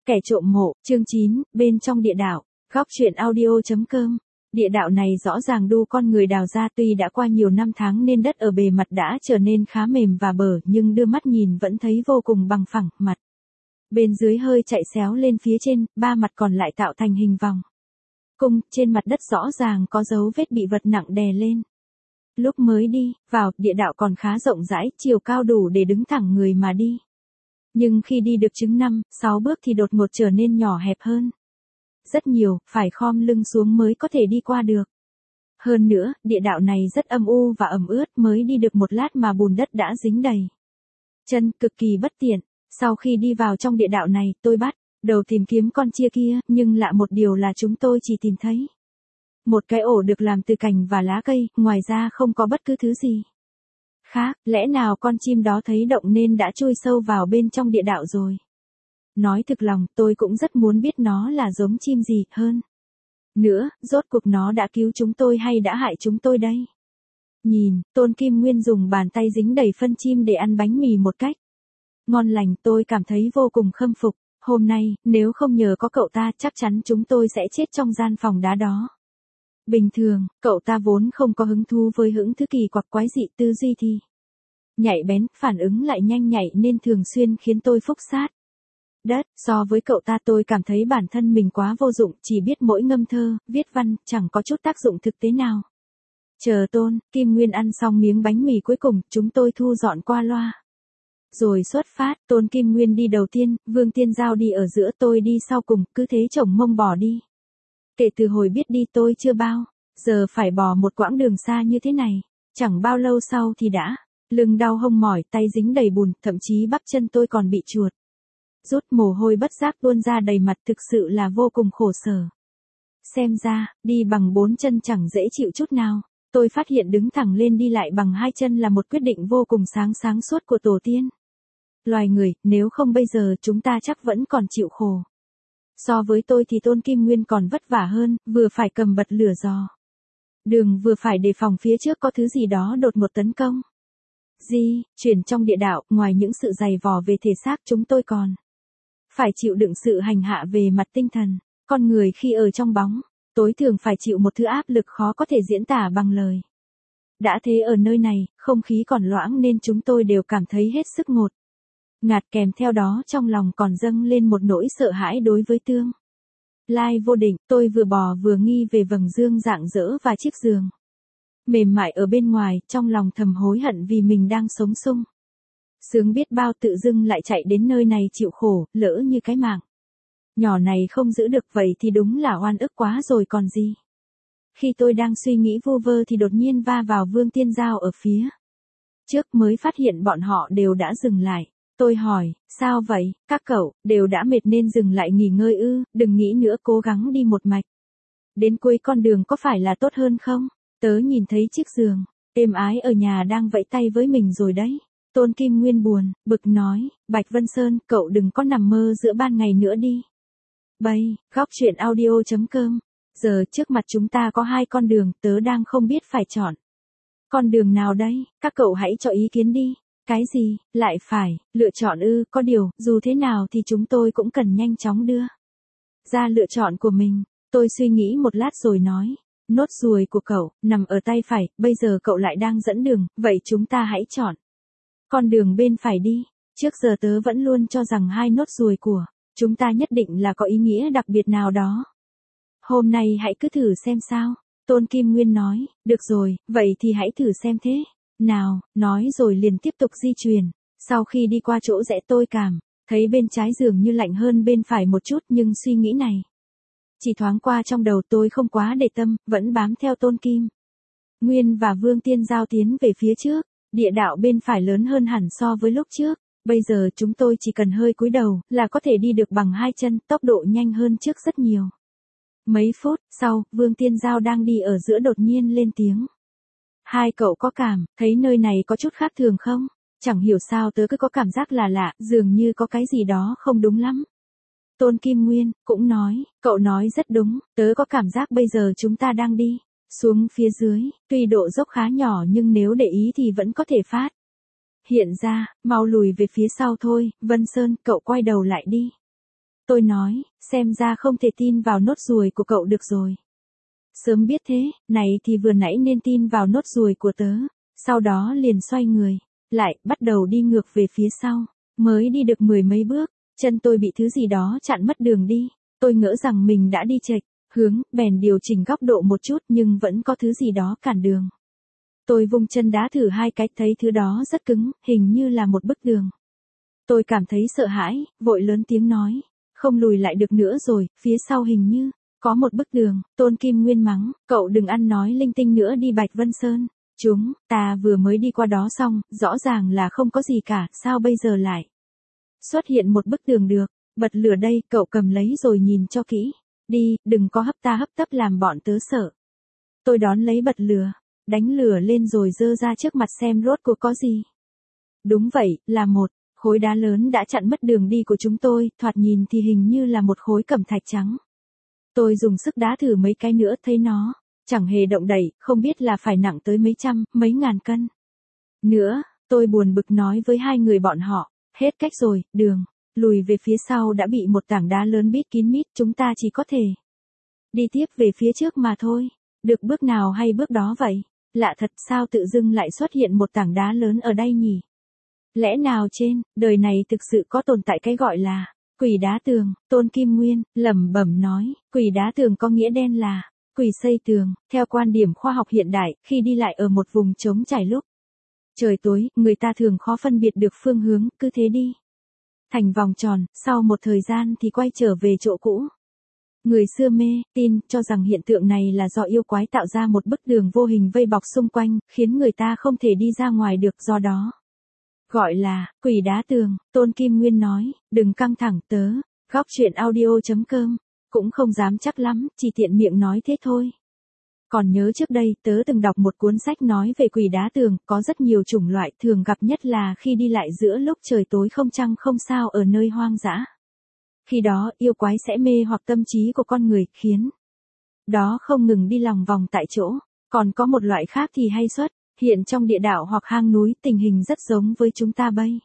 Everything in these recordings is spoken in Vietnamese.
Kẻ trộm mộ, chương 9, bên trong địa đạo, góc truyện audio.com. Địa đạo này rõ ràng đu con người đào ra, tuy đã qua nhiều năm tháng nên đất ở bề mặt đã trở nên khá mềm và bở, nhưng đưa mắt nhìn vẫn thấy vô cùng bằng phẳng, mặt bên dưới hơi chạy xéo lên phía trên, ba mặt còn lại tạo thành hình vòng cung, trên mặt đất rõ ràng có dấu vết bị vật nặng đè lên. Lúc mới đi vào, địa đạo còn khá rộng rãi, chiều cao đủ để đứng thẳng người mà đi. Nhưng khi đi được chừng 5-6 bước thì đột ngột trở nên nhỏ hẹp hơn rất nhiều, phải khom lưng xuống mới có thể đi qua được. Hơn nữa, địa đạo này rất âm u và ẩm ướt, mới đi được một lát mà bùn đất đã dính đầy chân, cực kỳ bất tiện. Sau khi đi vào trong địa đạo này, tôi bắt đầu tìm kiếm con chia kia, nhưng lạ một điều là chúng tôi chỉ tìm thấy một cái ổ được làm từ cành và lá cây, ngoài ra không có bất cứ thứ gì khác. Lẽ nào con chim đó thấy động nên đã chui sâu vào bên trong địa đạo rồi? Nói thực lòng, tôi cũng rất muốn biết nó là giống chim gì hơn nữa, rốt cuộc nó đã cứu chúng tôi hay đã hại chúng tôi đây? Nhìn, Tôn Kim Nguyên dùng bàn tay dính đầy phân chim để ăn bánh mì một cách ngon lành, tôi cảm thấy vô cùng khâm phục. Hôm nay, nếu không nhờ có cậu ta, chắc chắn chúng tôi sẽ chết trong gian phòng đá đó. Bình thường, cậu ta vốn không có hứng thú với những thứ kỳ quặc quái dị, tư duy thì nhạy bén, phản ứng lại nhanh nhạy nên thường xuyên khiến tôi phúc sát đất. So với cậu ta, tôi cảm thấy bản thân mình quá vô dụng, chỉ biết mỗi ngâm thơ, viết văn, chẳng có chút tác dụng thực tế nào. Chờ Tôn Kim Nguyên ăn xong miếng bánh mì cuối cùng, chúng tôi thu dọn qua loa rồi xuất phát. Tôn Kim Nguyên đi đầu tiên, Vương Tiên Giao đi ở giữa, tôi đi sau cùng, cứ thế chồng mông bỏ đi. Kể từ hồi biết đi tôi chưa bao giờ phải bò một quãng đường xa như thế này. Chẳng bao lâu sau thì đã lưng đau hông mỏi, tay dính đầy bùn, thậm chí bắp chân tôi còn bị chuột rút, mồ hôi bất giác tuôn ra đầy mặt, thực sự là vô cùng khổ sở. Xem ra, đi bằng 4 chân chẳng dễ chịu chút nào. Tôi phát hiện đứng thẳng lên đi lại bằng 2 chân là một quyết định vô cùng sáng suốt của tổ tiên loài người, nếu không bây giờ chúng ta chắc vẫn còn chịu khổ. So với tôi thì Tôn Kim Nguyên còn vất vả hơn, vừa phải cầm bật lửa dò đường, vừa phải đề phòng phía trước có thứ gì đó đột ngột tấn công. Chuyển trong địa đạo, ngoài những sự dày vò về thể xác, chúng tôi còn phải chịu đựng sự hành hạ về mặt tinh thần. Con người khi ở trong bóng tối thường phải chịu một thứ áp lực khó có thể diễn tả bằng lời. Đã thế ở nơi này, không khí còn loãng nên chúng tôi đều cảm thấy hết sức ngột ngạt, kèm theo đó trong lòng còn dâng lên một nỗi sợ hãi đối với tương lai vô định. Tôi vừa bò vừa nghi về vầng dương rạng rỡ và chiếc giường mềm mại ở bên ngoài, trong lòng thầm hối hận vì mình đang sống sung sướng biết bao, tự dưng lại chạy đến nơi này chịu khổ, lỡ như cái mạng nhỏ này không giữ được vậy thì đúng là oan ức quá rồi còn gì. Khi tôi đang suy nghĩ vu vơ thì đột nhiên va vào Vương Tiên Giao ở phía trước, mới phát hiện bọn họ đều đã dừng lại. Tôi hỏi, sao vậy, các cậu đều đã mệt nên dừng lại nghỉ ngơi ư? Đừng nghĩ nữa, cố gắng đi một mạch đến cuối con đường có phải là tốt hơn không? Tớ nhìn thấy chiếc giường êm ái ở nhà đang vẫy tay với mình rồi đấy. Tôn Kim Nguyên buồn bực nói, Bạch Vân Sơn, cậu đừng có nằm mơ giữa ban ngày nữa đi. Góc truyện audio.com. Giờ trước mặt chúng ta có 2 con đường, tớ đang không biết phải chọn con đường nào đây, các cậu hãy cho ý kiến đi. Cái gì, lại phải lựa chọn ư? Có điều, dù thế nào thì chúng tôi cũng cần nhanh chóng đưa ra lựa chọn của mình. Tôi suy nghĩ một lát rồi nói, nốt ruồi của cậu nằm ở tay phải, bây giờ cậu lại đang dẫn đường, vậy chúng ta hãy chọn con đường bên phải đi. Trước giờ tớ vẫn luôn cho rằng 2 nốt ruồi của chúng ta nhất định là có ý nghĩa đặc biệt nào đó. Hôm nay hãy cứ thử xem sao. Tôn Kim Nguyên nói, được rồi, vậy thì hãy thử xem thế nào, nói rồi liền tiếp tục di chuyển. Sau khi đi qua chỗ rẽ, tôi cảm thấy bên trái dường như lạnh hơn bên phải một chút, nhưng suy nghĩ này chỉ thoáng qua trong đầu, tôi không quá để tâm, vẫn bám theo Tôn Kim Nguyên và Vương Tiên Giao tiến về phía trước. Địa đạo bên phải lớn hơn hẳn so với lúc trước. Bây giờ chúng tôi chỉ cần hơi cúi đầu là có thể đi được bằng 2 chân, tốc độ nhanh hơn trước rất nhiều. Mấy phút sau, Vương Tiên Giao đang đi ở giữa đột nhiên lên tiếng. 2 cậu có cảm thấy nơi này có chút khác thường không? Chẳng hiểu sao tớ cứ có cảm giác là lạ, dường như có cái gì đó không đúng lắm. Tôn Kim Nguyên cũng nói, cậu nói rất đúng, tớ có cảm giác bây giờ chúng ta đang đi xuống phía dưới, tuy độ dốc khá nhỏ nhưng nếu để ý thì vẫn có thể phát hiện ra. Mau lùi về phía sau thôi, Vân Sơn, cậu quay đầu lại đi. Tôi nói, xem ra không thể tin vào nốt ruồi của cậu được rồi. Sớm biết thế, này thì vừa nãy nên tin vào nốt ruồi của tớ. Sau đó liền xoay người, lại, bắt đầu đi ngược về phía sau. Mới đi được 10 mấy bước, chân tôi bị thứ gì đó chặn mất đường đi. Tôi ngỡ rằng mình đã đi chệch hướng, bèn điều chỉnh góc độ một chút nhưng vẫn có thứ gì đó cản đường. Tôi vung chân đá thử 2 cái, thấy thứ đó rất cứng, hình như là một bức tường. Tôi cảm thấy sợ hãi, vội lớn tiếng nói, không lùi lại được nữa rồi, phía sau hình như có một bức tường. Tôn Kim Nguyên mắng, cậu đừng ăn nói linh tinh nữa đi Bạch Vân Sơn. Ta vừa mới đi qua đó xong, rõ ràng là không có gì cả, sao bây giờ lại xuất hiện một bức tường được. Bật lửa đây, cậu cầm lấy rồi nhìn cho kỹ. Đi, đừng có hấp ta hấp tấp làm bọn tớ sợ. Tôi đón lấy bật lửa, đánh lửa lên rồi dơ ra trước mặt xem rốt cuộc có gì. Đúng vậy, là một khối đá lớn đã chặn mất đường đi của chúng tôi, thoạt nhìn thì hình như là một khối cẩm thạch trắng. Tôi dùng sức đá thử mấy cái nữa thấy nó chẳng hề động đậy, không biết là phải nặng tới mấy trăm, mấy ngàn cân. Nữa, tôi buồn bực nói với 2 người bọn họ, hết cách rồi, đường lùi về phía sau đã bị một tảng đá lớn bít kín mít, chúng ta chỉ có thể đi tiếp về phía trước mà thôi. Được bước nào hay bước đó vậy. Lạ thật, sao tự dưng lại xuất hiện một tảng đá lớn ở đây nhỉ? Lẽ nào trên đời này thực sự có tồn tại cái gọi là quỷ đá tường? Tôn Kim Nguyên lẩm bẩm nói, quỷ đá tường có nghĩa đen là quỷ xây tường. Theo quan điểm khoa học hiện đại, khi đi lại ở một vùng trống trải lúc trời tối, người ta thường khó phân biệt được phương hướng, cứ thế đi thành vòng tròn, sau một thời gian thì quay trở về chỗ cũ. Người xưa mê tin cho rằng hiện tượng này là do yêu quái tạo ra một bức tường vô hình vây bọc xung quanh, khiến người ta không thể đi ra ngoài được, do đó gọi là quỷ đá tường. Tôn Kim Nguyên nói, đừng căng thẳng, tớ góc chuyện audio.com cũng không dám chắc lắm, chỉ tiện miệng nói thế thôi. Còn nhớ trước đây tớ từng đọc một cuốn sách nói về quỷ đá tường, có rất nhiều chủng loại, thường gặp nhất là khi đi lại giữa lúc trời tối không trăng không sao ở nơi hoang dã. Khi đó, yêu quái sẽ mê hoặc tâm trí của con người, khiến đó không ngừng đi lòng vòng tại chỗ. Còn có một loại khác thì hay xuất hiện trong địa đạo hoặc hang núi, tình hình rất giống với chúng ta bây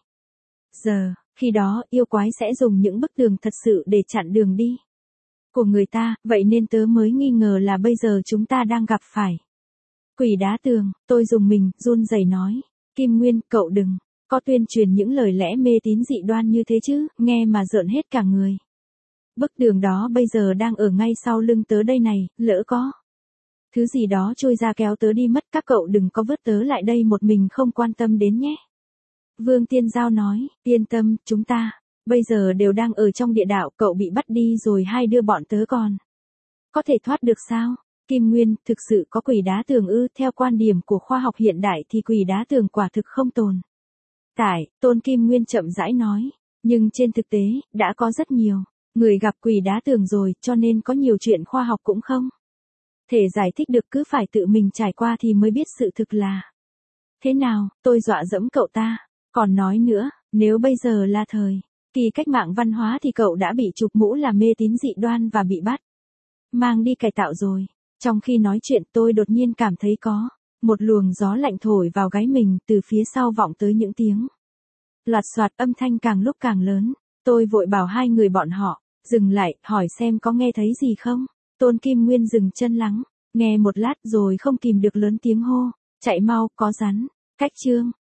giờ. Khi đó, yêu quái sẽ dùng những bức tường thật sự để chặn đường đi của người ta, vậy nên tớ mới nghi ngờ là bây giờ chúng ta đang gặp phải quỷ đá tường. Tôi dùng mình, run rẩy nói, Kim Nguyên, cậu đừng có tuyên truyền những lời lẽ mê tín dị đoan như thế chứ, nghe mà rợn hết cả người. Bức tường đó bây giờ đang ở ngay sau lưng tớ đây này, lỡ có thứ gì đó trôi ra kéo tớ đi mất, các cậu đừng có vứt tớ lại đây một mình không quan tâm đến nhé. Vương Tiên Giao nói, yên tâm, chúng ta bây giờ đều đang ở trong địa đạo, cậu bị bắt đi rồi 2 đứa bọn tớ còn có thể thoát được sao? Kim Nguyên, thực sự có quỷ đá tường ư? Theo quan điểm của khoa học hiện đại thì quỷ đá tường quả thực không tồn tại. Tôn Kim Nguyên chậm rãi nói, nhưng trên thực tế, đã có rất nhiều người gặp quỷ đá tường rồi, cho nên có nhiều chuyện khoa học cũng không thể giải thích được, cứ phải tự mình trải qua thì mới biết sự thực là thế nào. Tôi dọa dẫm cậu ta, còn nói nữa, nếu bây giờ là thời kỳ cách mạng văn hóa thì cậu đã bị chụp mũ là mê tín dị đoan và bị bắt mang đi cải tạo rồi. Trong khi nói chuyện tôi đột nhiên cảm thấy có một luồng gió lạnh thổi vào gáy mình, từ phía sau vọng tới những tiếng loạt soạt, âm thanh càng lúc càng lớn. Tôi vội bảo 2 người bọn họ dừng lại, hỏi xem có nghe thấy gì không. Tôn Kim Nguyên dừng chân lắng nghe một lát rồi không kìm được lớn tiếng hô, chạy mau, có rắn. Cách chương